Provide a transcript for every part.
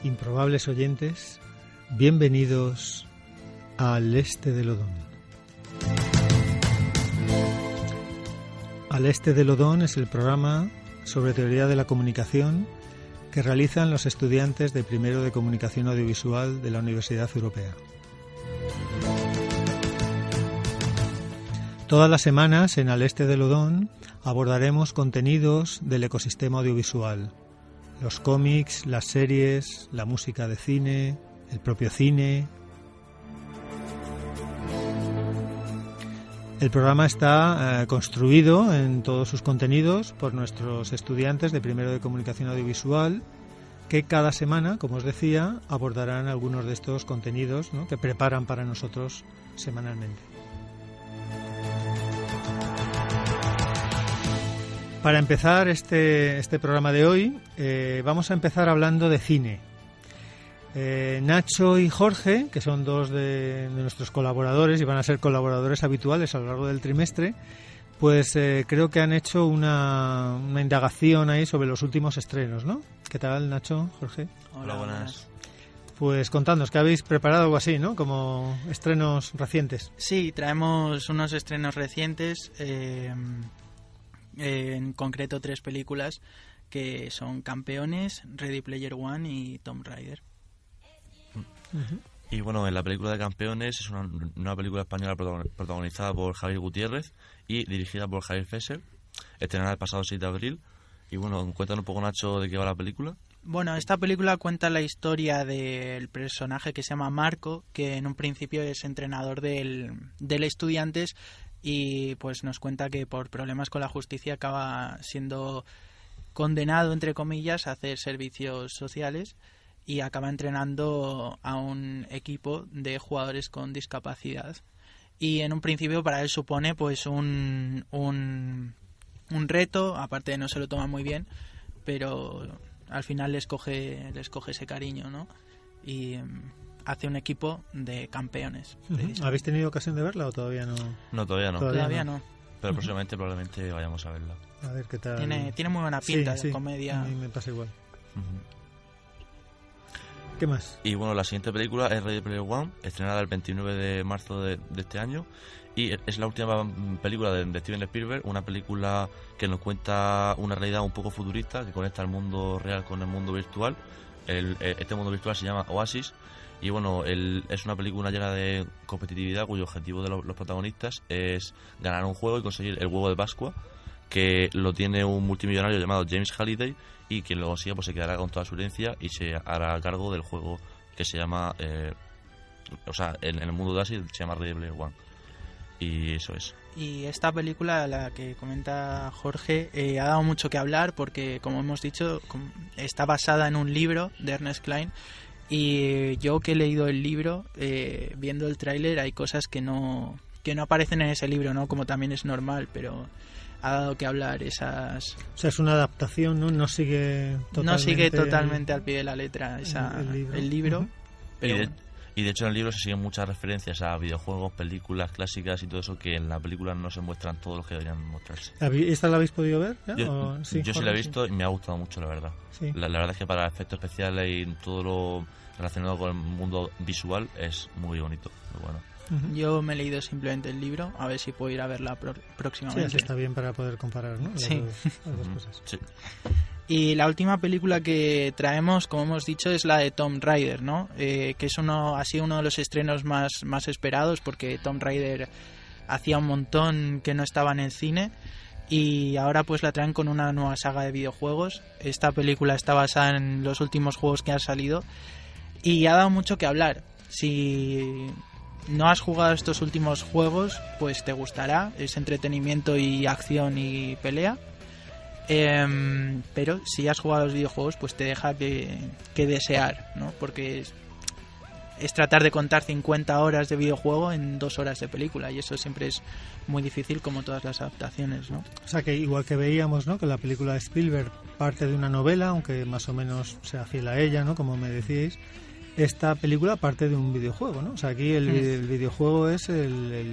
improbables oyentes, bienvenidos al Este del Odón. Al Este del Odón es el programa sobre teoría de la comunicación que realizan los estudiantes de primero de Comunicación Audiovisual de la Universidad Europea. Todas las semanas en Al Este del Odón abordaremos contenidos del ecosistema audiovisual, los cómics, las series, la música de cine, el propio cine. El programa está construido en todos sus contenidos por nuestros estudiantes de primero de Comunicación Audiovisual, que cada semana, como os decía, abordarán algunos de estos contenidos, ¿no?, que preparan para nosotros semanalmente. Para empezar este programa de hoy, vamos a empezar hablando de cine. Nacho y Jorge, que son dos de nuestros colaboradores y van a ser colaboradores habituales a lo largo del trimestre, pues creo que han hecho una indagación ahí sobre los últimos estrenos, ¿no? ¿Qué tal, Nacho, Jorge? Hola, buenas. Pues contadnos, que habéis preparado algo así, ¿no? Como estrenos recientes. Sí, traemos unos estrenos recientes, en concreto 3 películas que son Campeones, Ready Player One y Tomb Raider. Uh-huh. Y bueno, en la película de Campeones es una película española protagonizada por Javier Gutiérrez y dirigida por Javier Fesser, estrenada el pasado 6 de abril. Y bueno, cuéntanos un poco, Nacho, de qué va la película. Bueno, esta película cuenta la historia del personaje que se llama Marco, que en un principio es entrenador del Estudiantes, y pues nos cuenta que por problemas con la justicia acaba siendo condenado, entre comillas, a hacer servicios sociales y acaba entrenando a un equipo de jugadores con discapacidad. Y en un principio para él supone pues un reto, aparte de no se lo toma muy bien, pero al final le escoge ese cariño, ¿no? Y hace un equipo de campeones. ¿Habéis tenido ocasión de verla o todavía no? No, todavía no. Todavía no. Pero próximamente probablemente vayamos a verla. A ver qué tal. Tiene muy buena pinta de sí, comedia. A mí me pasa igual. Uh-huh. ¿Qué más? Y bueno, la siguiente película es Ready Player One, estrenada el 29 de marzo de este año. Y es la última película de Steven Spielberg, una película que nos cuenta una realidad un poco futurista que conecta el mundo real con el mundo virtual. Este mundo virtual se llama Oasis. Y bueno, es una película llena de competitividad cuyo objetivo de los protagonistas es ganar un juego y conseguir el huevo de Pascua, que lo tiene un multimillonario llamado James Halliday, y quien lo consiga pues se quedará con toda su herencia y se hará cargo del juego que se llama, en el mundo de Oasis se llama Ready Player One. Y eso es. Y esta película, la que comenta Jorge, ha dado mucho que hablar porque, como hemos dicho, está basada en un libro de Ernest Cline. Y yo que he leído el libro, viendo el tráiler, hay cosas que no aparecen en ese libro, ¿no? Como también es normal, pero ha dado que hablar esas... O sea, es una adaptación, ¿no? No sigue totalmente al pie de la letra el libro. Uh-huh. Pero y de hecho en el libro se siguen muchas referencias a videojuegos, películas clásicas y todo eso que en la película no se muestran todos los que deberían mostrarse. ¿Esta la habéis podido ver? Yo sí la he visto y me ha gustado mucho, la verdad. Sí. La verdad es que para efectos especiales y todo lo relacionado con el mundo visual es muy bonito, muy bueno. Uh-huh. Yo me he leído simplemente el libro, a ver si puedo ir a verla próximamente. Sí, está bien para poder comparar, ¿no? Sí. Las dos cosas. Sí. Y la última película que traemos, como hemos dicho, es la de Tomb Raider, ¿no? Que es uno de los estrenos más esperados, porque Tomb Raider hacía un montón que no estaba en el cine y ahora pues la traen con una nueva saga de videojuegos. Esta película está basada en los últimos juegos que han salido y ha dado mucho que hablar. Si no has jugado estos últimos juegos, pues te gustará. Es entretenimiento y acción y pelea. Pero si has jugado a los videojuegos, pues te deja que desear, ¿no? Porque es tratar de contar 50 horas de videojuego en 2 horas de película, y eso siempre es muy difícil, como todas las adaptaciones, ¿no? O sea, que igual que veíamos, ¿no?, que la película de Spielberg parte de una novela, aunque más o menos sea fiel a ella, ¿no?, como me decíais, esta película parte de un videojuego, ¿no? O sea, aquí el videojuego es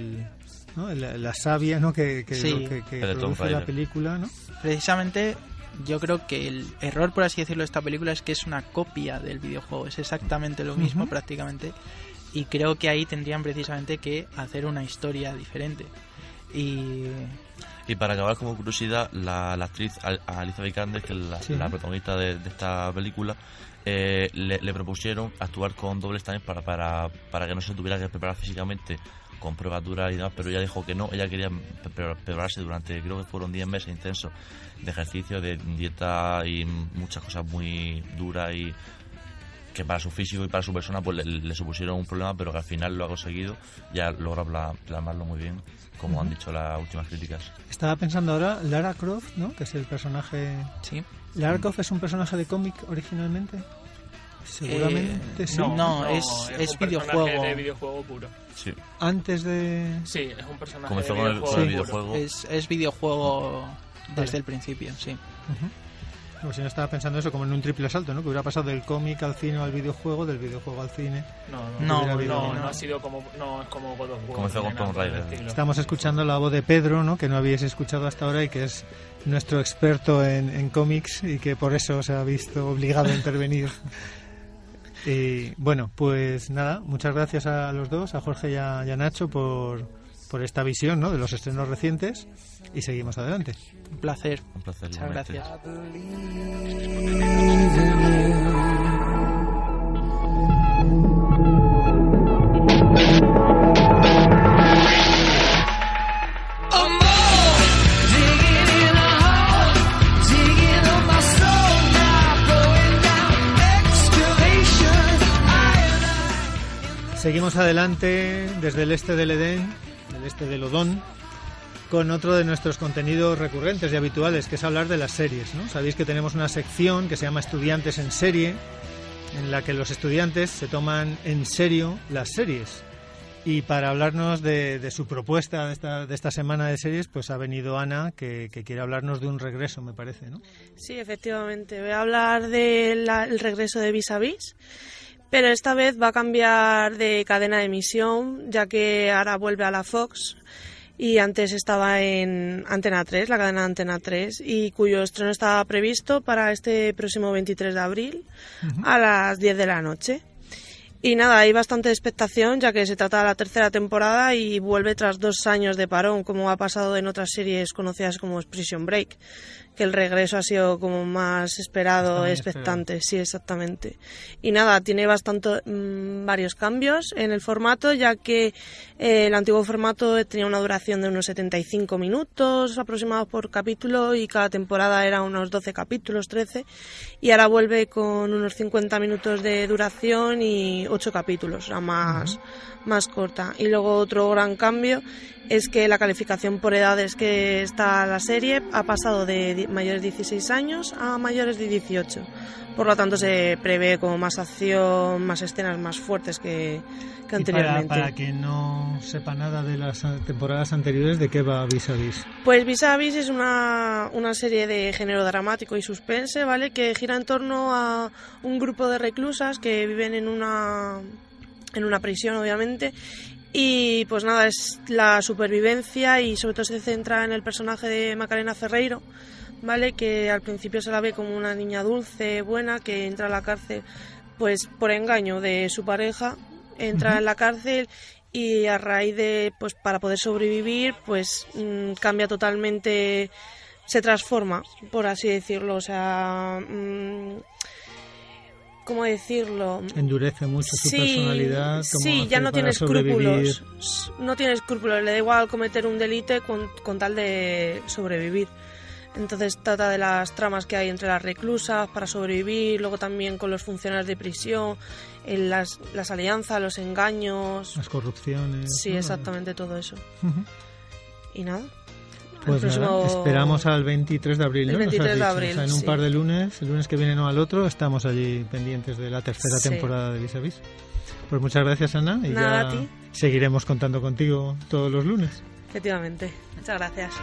¿no?, la savia, ¿no?, que produce la película, ¿no? Precisamente yo creo que el error, por así decirlo, de esta película es que es una copia del videojuego. Es exactamente lo mismo prácticamente. Y creo que ahí tendrían precisamente que hacer una historia diferente. Y para acabar como curiosidad, la actriz Alicia Vikander, que es la protagonista de esta película, le propusieron actuar con doble stunt para que no se tuviera que preparar físicamente con pruebas duras y demás, pero ella dijo que no, ella quería prepararse durante, creo que fueron 10 meses intensos de ejercicio, de dieta y muchas cosas muy duras, y que para su físico y para su persona pues le supusieron un problema, pero que al final lo ha conseguido, ya logra plasmarlo muy bien, como han dicho las últimas críticas. Estaba pensando ahora, Lara Croft, ¿no? Que es el personaje... Sí. ¿Lara Croft es un personaje de cómic originalmente? Seguramente sí. No, es un videojuego. Personaje de videojuego puro. Sí. Antes de... Sí, es un personaje comenzó de con videojuego. el videojuego. Es videojuego desde el principio, sí. Pues yo estaba pensando eso como en un triple salto, ¿no? Que hubiera pasado del cómic al cine o al videojuego, del videojuego al cine. No ha sido como... No, es como God of War. Comenzó con Tomb Raider. Estamos escuchando la voz de Pedro, ¿no? Que no habíais escuchado hasta ahora y que es nuestro experto en cómics y que por eso se ha visto obligado a intervenir. Y bueno, pues nada, muchas gracias a los dos, a Jorge y a Nacho por esta visión, ¿no? De los estrenos recientes, y seguimos adelante. Un placer. Muchas gracias. Seguimos adelante desde el este del Edén, el este del Odón, con otro de nuestros contenidos recurrentes y habituales, que es hablar de las series, ¿no? Sabéis que tenemos una sección que se llama Estudiantes en Serie, en la que los estudiantes se toman en serio las series. Y para hablarnos de su propuesta de esta semana de series, pues ha venido Ana, que quiere hablarnos de un regreso, me parece, ¿no? Sí, efectivamente. Voy a hablar del regreso de Vis a Vis, pero esta vez va a cambiar de cadena de emisión, ya que ahora vuelve a la Fox y antes estaba en Antena 3, la cadena Antena 3, y cuyo estreno estaba previsto para este próximo 23 de abril a las 10 de la noche. Y nada, hay bastante expectación, ya que se trata de la tercera temporada y vuelve tras 2 años de parón, como ha pasado en otras series conocidas como Prison Break, que el regreso ha sido como más esperado, expectante. Sí, exactamente. Y nada, tiene varios cambios en el formato, ya que el antiguo formato tenía una duración de unos 75 minutos aproximados por capítulo, y cada temporada era unos 12 capítulos, 13, y ahora vuelve con unos 50 minutos de duración y 8 capítulos, o sea, más corta. Y luego otro gran cambio es que la calificación por edades que está la serie ha pasado de mayores de 16 años a mayores de 18. Por lo tanto, se prevé como más acción, más escenas más fuertes que anteriormente. Para quien no sepa nada de las temporadas anteriores, ¿de qué va Vis a Vis? Pues Vis a Vis es una serie de género dramático y suspense, ¿vale? Que gira en torno a un grupo de reclusas que viven en una prisión, obviamente. Y pues nada, es la supervivencia, y sobre todo se centra en el personaje de Macarena Ferreiro, ¿vale? Que al principio se la ve como una niña dulce, buena, que entra a la cárcel pues por engaño de su pareja, entra en la cárcel y a raíz de, pues para poder sobrevivir, pues cambia totalmente, se transforma, por así decirlo, o sea... ¿cómo decirlo? Endurece mucho su personalidad. Sí, ya no tiene escrúpulos. No tiene escrúpulos, le da igual cometer un delito con tal de sobrevivir. Entonces trata de las tramas que hay entre las reclusas para sobrevivir, luego también con los funcionarios de prisión, las alianzas, los engaños... Las corrupciones... Sí, exactamente, todo eso. Y nada... Pues nada, esperamos al 23 de abril, ¿no? El 23 de abril, o sea, en un par de lunes, el lunes que viene no al otro, estamos allí pendientes de la tercera temporada de Vis a Vis. Pues muchas gracias, Ana, y nada, ya a ti. Seguiremos contando contigo todos los lunes. Efectivamente, muchas gracias.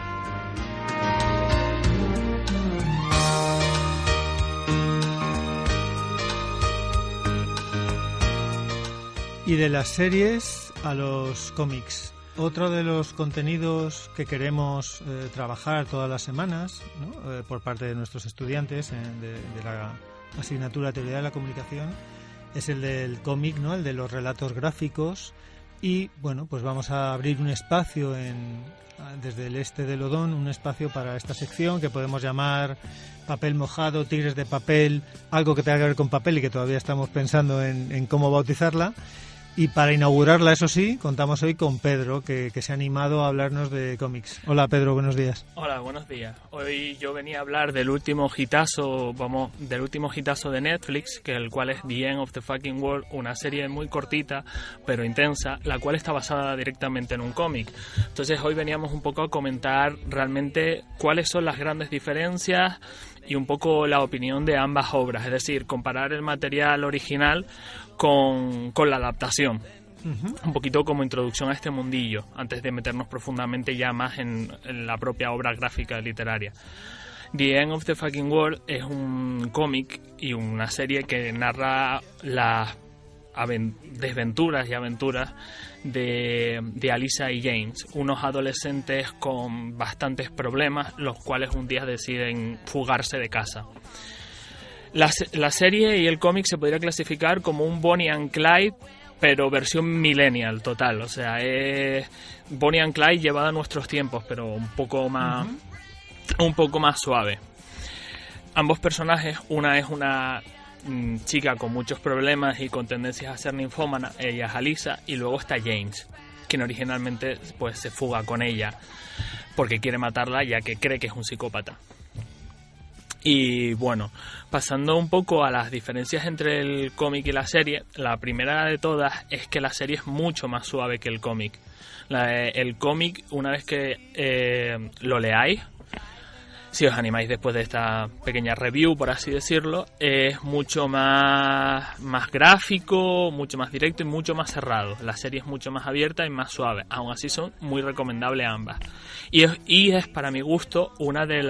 Y de las series a los cómics. Otro de los contenidos que queremos trabajar todas las semanas, ¿no? Por parte de nuestros estudiantes de la asignatura Teoría de la Comunicación es el del cómic, ¿no? El de los relatos gráficos. Y bueno, pues vamos a abrir un espacio desde el este del Odón, un espacio para esta sección que podemos llamar papel mojado, tigres de papel, algo que tenga que ver con papel y que todavía estamos pensando en cómo bautizarla. Y para inaugurarla, eso sí, contamos hoy con Pedro, que se ha animado a hablarnos de cómics. Hola Pedro, buenos días. Hola, buenos días. Hoy yo venía a hablar del último hitazo de Netflix, que el cual es The End of the Fucking World, una serie muy cortita pero intensa, la cual está basada directamente en un cómic. Entonces hoy veníamos un poco a comentar realmente cuáles son las grandes diferencias y un poco la opinión de ambas obras, es decir, comparar el material original con la adaptación. Uh-huh. Un poquito como introducción a este mundillo, antes de meternos profundamente ya más en la propia obra gráfica literaria. The End of the Fucking World es un cómic y una serie que narra las desventuras y aventuras de Alyssa y James, unos adolescentes con bastantes problemas, los cuales un día deciden fugarse de casa. La serie y el cómic se podría clasificar como un Bonnie and Clyde, pero versión millennial total. O sea, es Bonnie and Clyde llevada a nuestros tiempos, pero un poco más suave. Ambos personajes, una es una chica con muchos problemas y con tendencias a ser ninfómana, ella es Alyssa, y luego está James, quien originalmente pues se fuga con ella porque quiere matarla ya que cree que es un psicópata. Y bueno, pasando un poco a las diferencias entre el cómic y la serie, la primera de todas es que la serie es mucho más suave que el cómic. El cómic, una vez que lo leáis, si os animáis después de esta pequeña review, por así decirlo, es mucho más gráfico, mucho más directo y mucho más cerrado. La serie es mucho más abierta y más suave. Aún así son muy recomendables ambas. Y es para mi gusto una de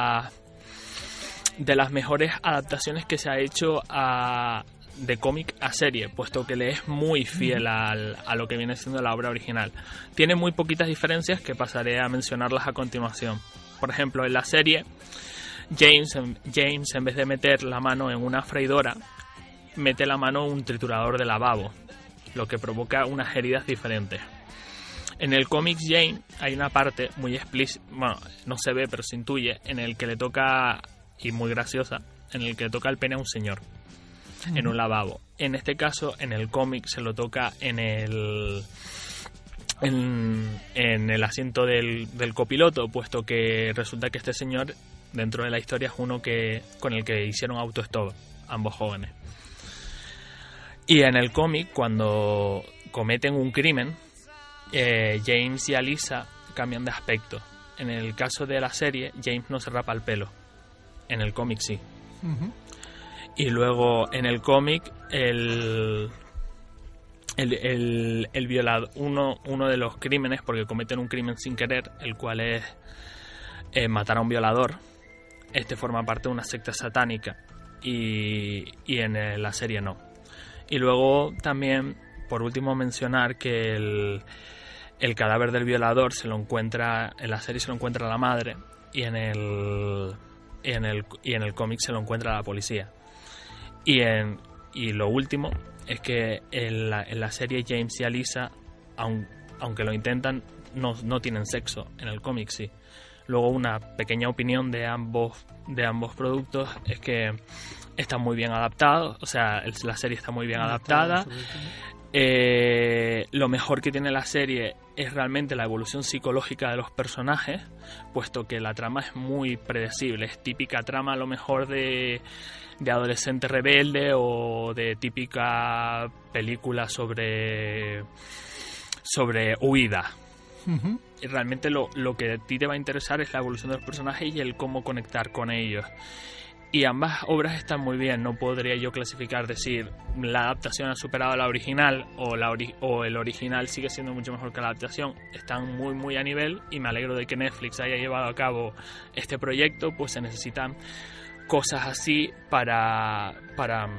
las mejores adaptaciones que se ha hecho de cómic a serie, puesto que le es muy fiel a lo que viene siendo la obra original. Tiene muy poquitas diferencias que pasaré a mencionarlas a continuación. Por ejemplo, en la serie, James en vez de meter la mano en una freidora, mete la mano en un triturador de lavabo, lo que provoca unas heridas diferentes. En el cómic James hay una parte muy explícita, bueno, no se ve pero se intuye, en el que le toca, y muy graciosa, en el que le toca el pene a un señor en un lavabo. En este caso, en el cómic se lo toca en el asiento del copiloto, puesto que resulta que este señor dentro de la historia es uno con el que hicieron autostop ambos jóvenes. Y en el cómic, cuando cometen un crimen, James y Alyssa cambian de aspecto. En el caso de la serie, James no se rapa el pelo. En el cómic sí. Uh-huh. Y luego en el cómic el violador, uno de los crímenes, porque cometen un crimen sin querer, el cual es matar a un violador. Este forma parte de una secta satánica y en la serie no. Y luego también, por último, mencionar que el cadáver del violador se lo encuentra en la serie, se lo encuentra la madre, y en el cómic se lo encuentra la policía. Y lo último es que en la serie James y Alyssa, aunque lo intentan, no tienen sexo. En el cómic sí. Luego, una pequeña opinión de ambos productos es que están muy bien adaptados. O sea, la serie está muy bien adaptada. Lo mejor que tiene la serie es realmente la evolución psicológica de los personajes, puesto que la trama es muy predecible. Es típica trama a lo mejor de adolescente rebelde o de típica película sobre huida. Uh-huh. Y realmente lo que a ti te va a interesar es la evolución de los personajes y el cómo conectar con ellos. Y ambas obras están muy bien. No podría yo clasificar, decir la adaptación ha superado a la original o el original sigue siendo mucho mejor que la adaptación. Están muy muy a nivel y me alegro de que Netflix haya llevado a cabo este proyecto, pues se necesitan cosas así para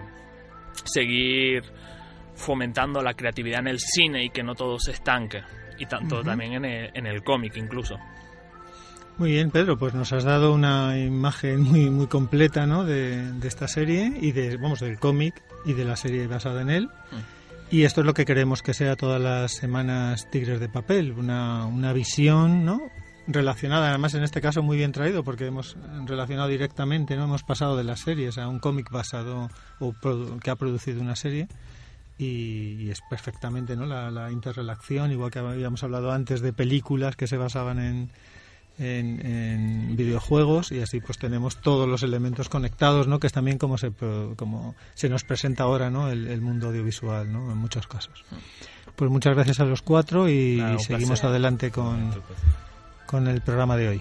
seguir fomentando la creatividad en el cine y que no todo se estanque. y tanto también en el cómic incluso. Muy bien, Pedro, pues nos has dado una imagen muy muy completa, ¿no?, de esta serie y del cómic y de la serie basada en él. Y esto es lo que queremos que sea todas las semanas Tigres de Papel, una visión, ¿no?, relacionada, además en este caso muy bien traído, porque hemos relacionado directamente, ¿no?, hemos pasado de las series a un cómic basado que ha producido una serie. Y es perfectamente, ¿no?, la interrelación, igual que habíamos hablado antes de películas que se basaban en videojuegos, y así pues tenemos todos los elementos conectados, ¿no?, que es también como se nos presenta ahora, ¿no?, el mundo audiovisual, ¿no?, en muchos casos. Pues muchas gracias a los cuatro y seguimos placer. Adelante con el programa de hoy.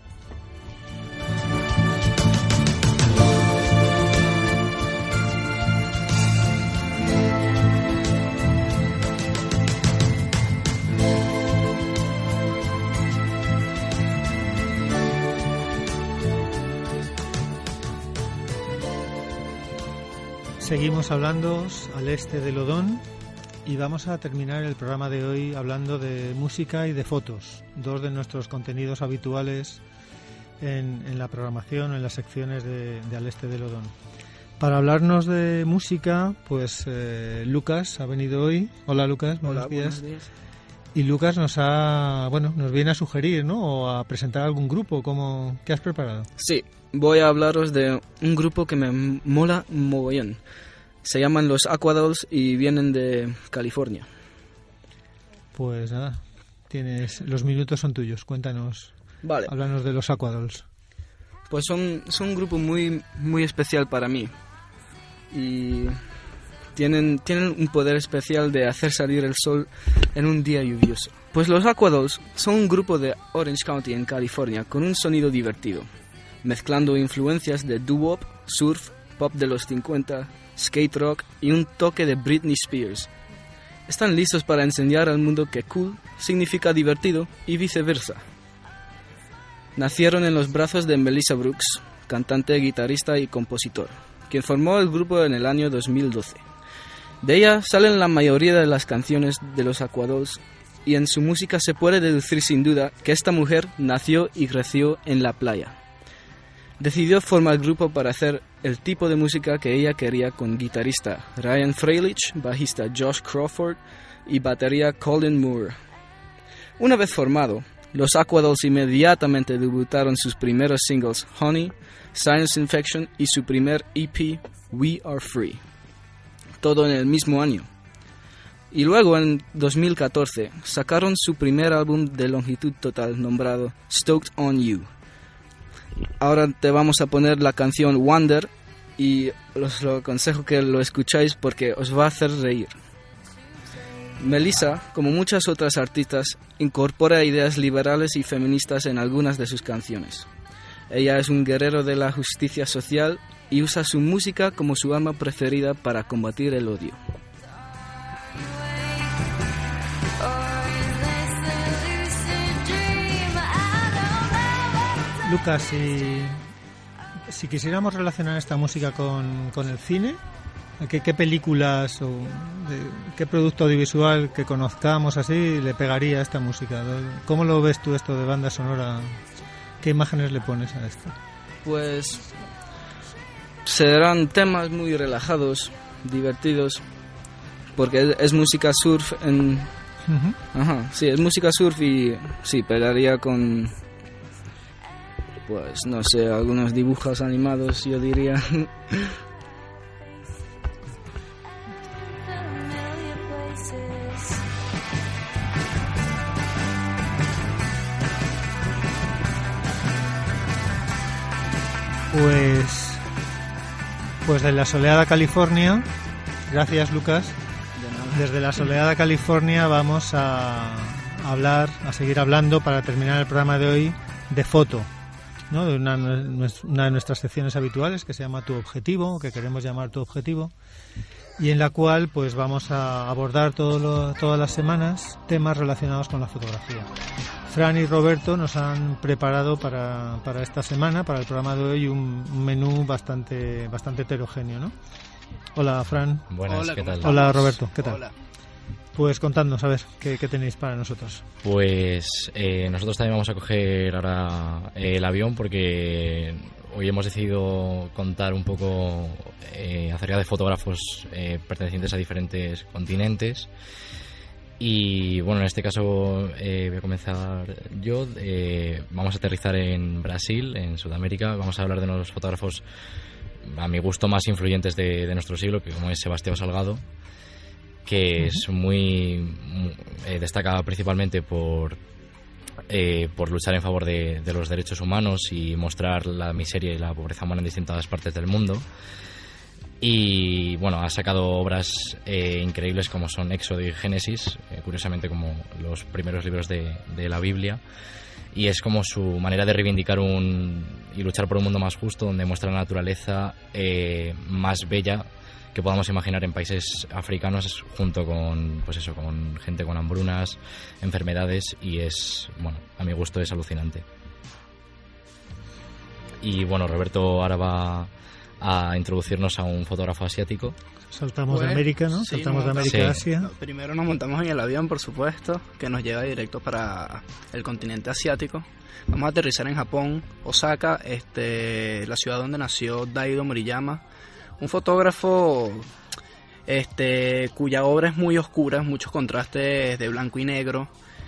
Seguimos hablando al este del Odón y vamos a terminar el programa de hoy hablando de música y de fotos, dos de nuestros contenidos habituales en la programación, en las secciones de Al este del Odón. Para hablarnos de música, pues Lucas ha venido hoy. Hola Lucas, buenos días. Y Lucas nos viene a sugerir, ¿no?, o a presentar algún grupo. ¿Qué has preparado? Sí, voy a hablaros de un grupo que me mola mogollón. Se llaman los Aquadolls y vienen de California. Pues nada, los minutos son tuyos. Cuéntanos, vale. Háblanos de los Aquadolls. Pues son un grupo muy, muy especial para mí. Y tienen un poder especial de hacer salir el sol en un día lluvioso. Pues los Aquadolls son un grupo de Orange County en California con un sonido divertido, mezclando influencias de doo-wop, surf, pop de los 50, skate rock y un toque de Britney Spears. Están listos para enseñar al mundo que cool significa divertido y viceversa. Nacieron en los brazos de Melissa Brooks, cantante, guitarrista y compositor, quien formó el grupo en el año 2012. De ella salen la mayoría de las canciones de los Aquadolls y en su música se puede deducir sin duda que esta mujer nació y creció en la playa. Decidió formar el grupo para hacer el tipo de música que ella quería, con guitarrista Ryan Freilich, bajista Josh Crawford y batería Colin Moore. Una vez formado, los Aquadolls inmediatamente debutaron sus primeros singles Honey, Science Infection y su primer EP We Are Free, todo en el mismo año. Y luego en 2014 sacaron su primer álbum de longitud total nombrado Stoked on You. Ahora te vamos a poner la canción Wonder y os lo aconsejo que lo escucháis porque os va a hacer reír. Melissa, como muchas otras artistas, incorpora ideas liberales y feministas en algunas de sus canciones. Ella es un guerrero de la justicia social y usa su música como su arma preferida para combatir el odio. Lucas, si quisiéramos relacionar esta música con el cine, ¿qué películas o qué producto audiovisual que conozcamos así le pegaría a esta música? ¿Cómo lo ves tú esto de banda sonora? ¿Qué imágenes le pones a esto? Pues serán temas muy relajados, divertidos, porque es música surf en... Ajá, sí, es música surf y sí, pegaría con... pues no sé, algunos dibujos animados, yo diría. Pues de la soleada California, gracias Lucas. Desde la soleada California vamos a seguir hablando para terminar el programa de hoy de foto, ¿no?, de una de nuestras secciones habituales que se llama Tu Objetivo, que queremos llamar Tu Objetivo, y en la cual pues vamos a abordar todas las semanas temas relacionados con la fotografía. Fran y Roberto nos han preparado para esta semana, para el programa de hoy, un menú bastante heterogéneo, ¿no? Hola Fran. Buenas, hola, ¿qué tal? Hola Roberto, ¿qué tal? Hola. Pues contadnos, a ver, ¿qué tenéis para nosotros? Pues nosotros también vamos a coger ahora el avión porque hoy hemos decidido contar un poco acerca de fotógrafos pertenecientes a diferentes continentes. Y bueno, en este caso voy a comenzar yo. Vamos a aterrizar en Brasil, en Sudamérica. Vamos a hablar de uno de los fotógrafos, a mi gusto, más influyentes de nuestro siglo, que como es Sebastião Salgado, que es muy destaca principalmente por luchar en favor de los derechos humanos y mostrar la miseria y la pobreza humana en distintas partes del mundo. Y bueno, ha sacado obras increíbles como son Éxodo y Génesis, curiosamente como los primeros libros de la Biblia, y es como su manera de reivindicar y luchar por un mundo más justo, donde muestra la naturaleza más bella que podamos imaginar en países africanos, junto con con gente con hambrunas, enfermedades, y es, bueno, a mi gusto es alucinante. Y bueno, Roberto ahora va a introducirnos a un fotógrafo asiático. Saltamos de América, ¿no? Sí, Saltamos de América a Asia. Primero nos montamos en el avión, por supuesto, que nos lleva directo para el continente asiático. Vamos a aterrizar en Japón, Osaka, la ciudad donde nació Daido Moriyama, un fotógrafo cuya obra es muy oscura, muchos contrastes de blanco y negro,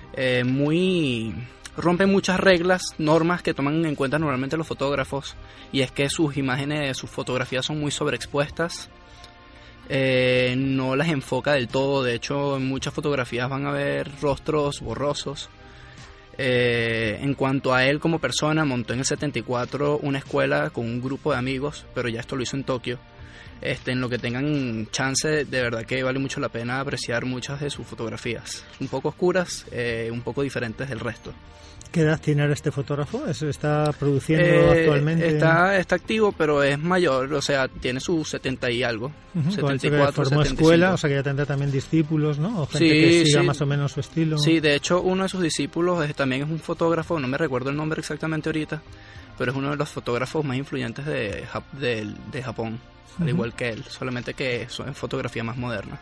rompe muchas reglas, normas que toman en cuenta normalmente los fotógrafos, y es que sus imágenes, sus fotografías son muy sobreexpuestas, no las enfoca del todo. De hecho, en muchas fotografías van a ver rostros borrosos. En cuanto a él como persona, montó en el 74 una escuela con un grupo de amigos, pero ya esto lo hizo en Tokio. En lo que tengan chance, de verdad que vale mucho la pena apreciar muchas de sus fotografías, un poco oscuras, un poco diferentes del resto. ¿Qué edad tiene ahora este fotógrafo? ¿Está produciendo actualmente? Está activo, pero es mayor, o sea, tiene sus 70 y algo. 74, formó 75. escuela, o sea que ya tendrá también discípulos, ¿no? O gente que siga más o menos su estilo. Sí, de hecho, uno de sus discípulos también es un fotógrafo, no me recuerdo el nombre exactamente ahorita, pero es uno de los fotógrafos más influyentes de Japón, al igual que él, solamente que es fotografía más moderna.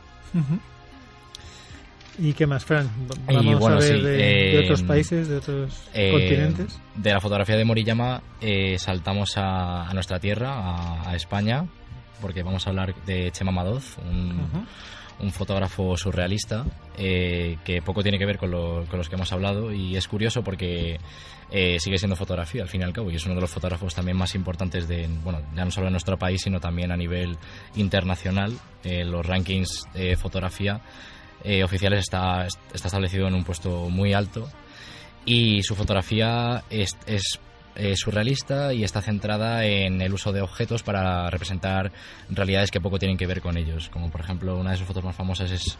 ¿Y qué más, Fran? Vamos a ver de otros países, de otros continentes. De la fotografía de Moriyama saltamos a nuestra tierra, a España, porque vamos a hablar de Chema Madoz, un fotógrafo surrealista que poco tiene que ver con los que hemos hablado, y es curioso porque sigue siendo fotografía al fin y al cabo, y es uno de los fotógrafos también más importantes ya no solo en nuestro país, sino también a nivel internacional. Los rankings de fotografía oficiales está establecido en un puesto muy alto, y su fotografía es surrealista y está centrada en el uso de objetos para representar realidades que poco tienen que ver con ellos, como por ejemplo una de sus fotos más famosas es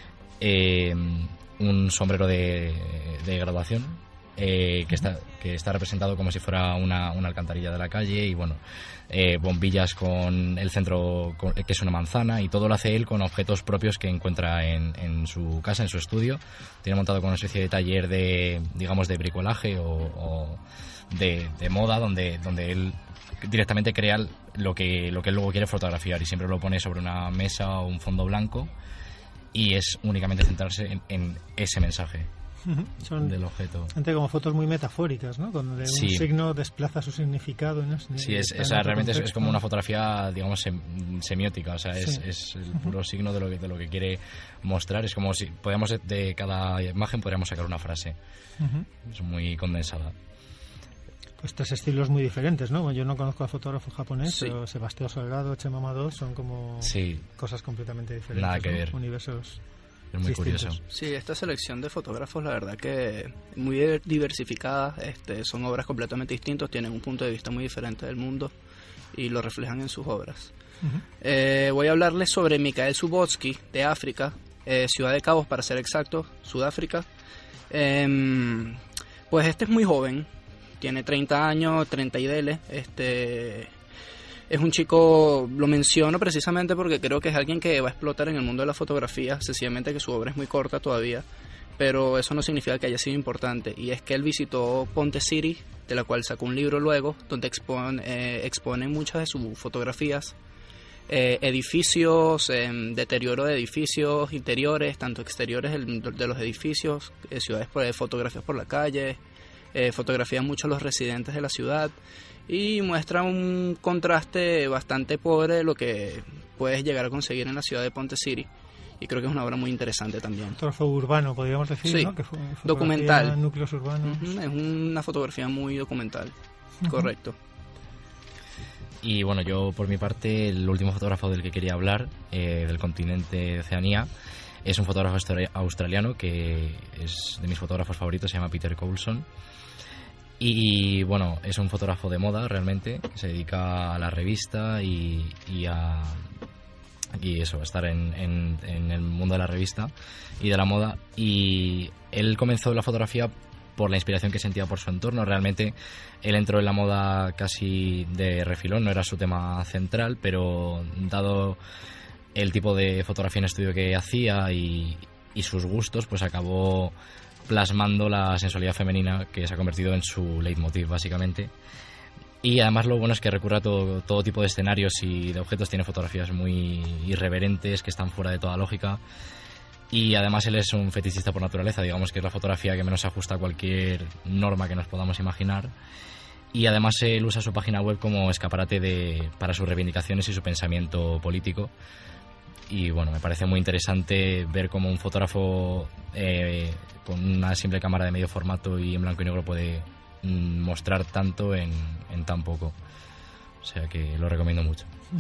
un sombrero de graduación que está representado como si fuera una alcantarilla de la calle, y bueno, bombillas con el centro que es una manzana, y todo lo hace él con objetos propios que encuentra en su casa, en su estudio. Tiene montado con una especie de taller de bricolaje o de moda, donde él directamente crea lo que él luego quiere fotografiar, y siempre lo pone sobre una mesa o un fondo blanco, y es únicamente centrarse en ese mensaje. Son del objeto. Como fotos muy metafóricas, ¿no? Donde un signo desplaza su significado, ¿no? Realmente es como una fotografía, digamos, semiótica, o sea, es el puro signo de lo que quiere mostrar. Es como si de cada imagen podríamos sacar una frase. Es muy condensada. Pues tres estilos muy diferentes, ¿no? Yo no conozco a fotógrafo japonés, pero Sebastião Salgado, Chema Madoz son como cosas completamente diferentes. Nada que ver. Universos. Es muy curioso. Sí, esta selección de fotógrafos, la verdad que muy diversificada, son obras completamente distintas, tienen un punto de vista muy diferente del mundo y lo reflejan en sus obras. Voy a hablarles sobre Mikael Subotsky, de África, Ciudad de Cabo para ser exacto, Sudáfrica. Pues es muy joven, tiene 30 años, 30 y dele, es un chico, lo menciono precisamente porque creo que es alguien que va a explotar en el mundo de la fotografía, sencillamente que su obra es muy corta todavía, pero eso no significa que haya sido importante, y es que él visitó Ponte City, de la cual sacó un libro luego, donde expone muchas de sus fotografías, edificios, deterioro de edificios interiores, tanto exteriores de los edificios, ciudades, fotografías por la calle, fotografía mucho los residentes de la ciudad y muestra un contraste bastante pobre de lo que puedes llegar a conseguir en la ciudad de Ponte City. Y creo que es una obra muy interesante también. Fotógrafo urbano, podríamos decir, sí, ¿no? Que documental. Núcleos urbanos. Es una fotografía muy documental, correcto. Y bueno, yo por mi parte, el último fotógrafo del que quería hablar, del continente de Oceanía, es un fotógrafo australiano que es de mis fotógrafos favoritos, se llama Peter Coulson. Y bueno, es un fotógrafo de moda realmente, que se dedica a la revista y a estar en el mundo de la revista y de la moda. Y él comenzó la fotografía por la inspiración que sentía por su entorno. Realmente él entró en la moda casi de refilón, no era su tema central, pero dado el tipo de fotografía en estudio que hacía y sus gustos, pues acabó plasmando la sensualidad femenina, que se ha convertido en su leitmotiv básicamente. Y además lo bueno es que recurre a todo tipo de escenarios y de objetos. Tiene fotografías muy irreverentes que están fuera de toda lógica. Y además él es un fetichista por naturaleza, digamos que es la fotografía que menos se ajusta a cualquier norma que nos podamos imaginar. Y además él usa su página web como escaparate para sus reivindicaciones y su pensamiento político. Y bueno, me parece muy interesante ver cómo un fotógrafo con una simple cámara de medio formato y en blanco y negro puede mostrar tanto en tan poco. O sea que lo recomiendo mucho.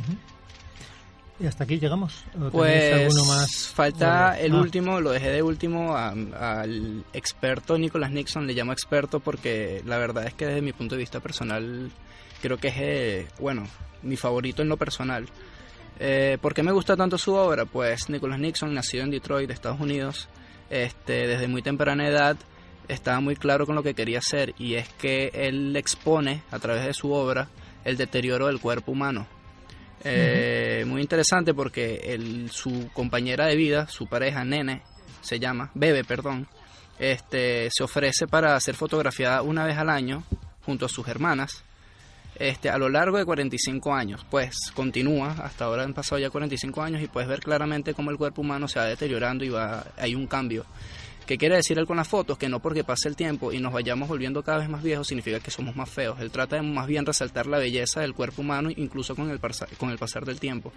Y hasta aquí llegamos. Pues alguno más? falta el último, lo dejé de último al experto Nicholas Nixon. Le llamo experto porque la verdad es que desde mi punto de vista personal creo que es mi favorito en lo personal. ¿Por qué me gusta tanto su obra? Pues Nicholas Nixon, nacido en Detroit, Estados Unidos, desde muy temprana edad estaba muy claro con lo que quería hacer, y es que él expone a través de su obra el deterioro del cuerpo humano. Muy interesante porque su compañera de vida, su pareja Bebe, se ofrece para ser fotografiada una vez al año junto a sus hermanas. A lo largo de 45 años, pues continúa, hasta ahora han pasado ya 45 años y puedes ver claramente cómo el cuerpo humano se va deteriorando y hay un cambio. ¿Qué quiere decir él con las fotos? Que no porque pase el tiempo y nos vayamos volviendo cada vez más viejos significa que somos más feos. Él trata de más bien resaltar la belleza del cuerpo humano incluso con el pasar del tiempo.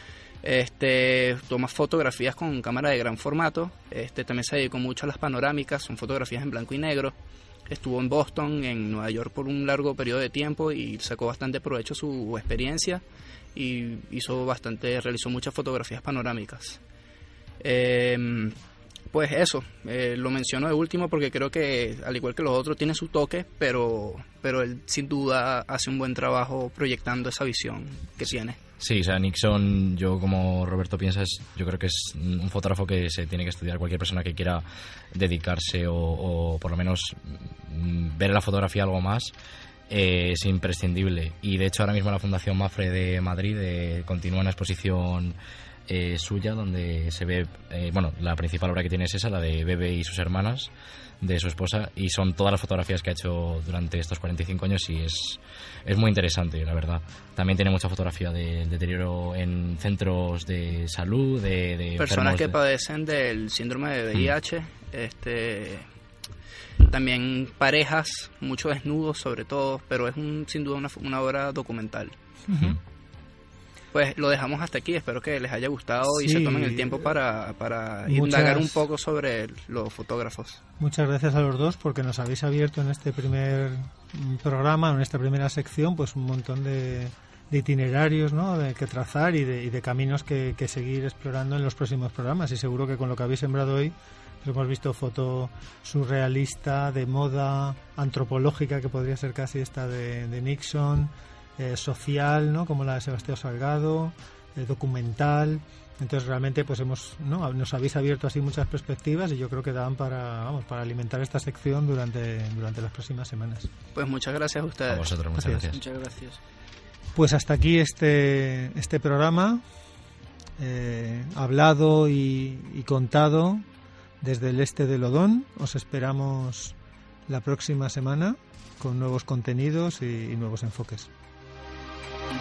Toma fotografías con cámara de gran formato. También se dedicó mucho a las panorámicas, son fotografías en blanco y negro. Estuvo en Boston, en Nueva York por un largo periodo de tiempo y sacó bastante provecho de su experiencia y realizó muchas fotografías panorámicas. Pues eso, lo menciono de último porque creo que al igual que los otros tiene su toque, pero él sin duda hace un buen trabajo proyectando esa visión que tiene. Sí, o sea, Nixon, yo como Roberto piensas, yo creo que es un fotógrafo que se tiene que estudiar cualquier persona que quiera dedicarse o por lo menos ver la fotografía algo más. Es imprescindible. Y de hecho ahora mismo la Fundación Mafre de Madrid continúa una exposición suya donde se ve, la principal obra que tiene es esa, la de Bebe y sus hermanas, de su esposa, y son todas las fotografías que ha hecho durante estos 45 años y es muy interesante, la verdad. También tiene mucha fotografía del deterioro en centros de salud, de personas que padecen del síndrome de VIH, también parejas, mucho desnudos sobre todo, pero es sin duda una obra documental. Pues lo dejamos hasta aquí, espero que les haya gustado y se tomen el tiempo para indagar un poco sobre los fotógrafos. Muchas gracias a los dos porque nos habéis abierto en este primer programa, en esta primera sección, pues un montón de itinerarios, ¿no?, de que trazar y de caminos que seguir explorando en los próximos programas, y seguro que con lo que habéis sembrado hoy pues hemos visto foto surrealista, de moda, antropológica, que podría ser casi esta de Nixon, social, ¿no?, como la de Sebastián Salgado, documental. Entonces realmente pues nos habéis abierto así muchas perspectivas y yo creo que dan para alimentar esta sección durante las próximas semanas. Pues muchas gracias a ustedes. A vosotros, muchas gracias. Muchas gracias. Pues hasta aquí este programa hablado y contado desde el este del Odón. Os esperamos la próxima semana con nuevos contenidos y nuevos enfoques.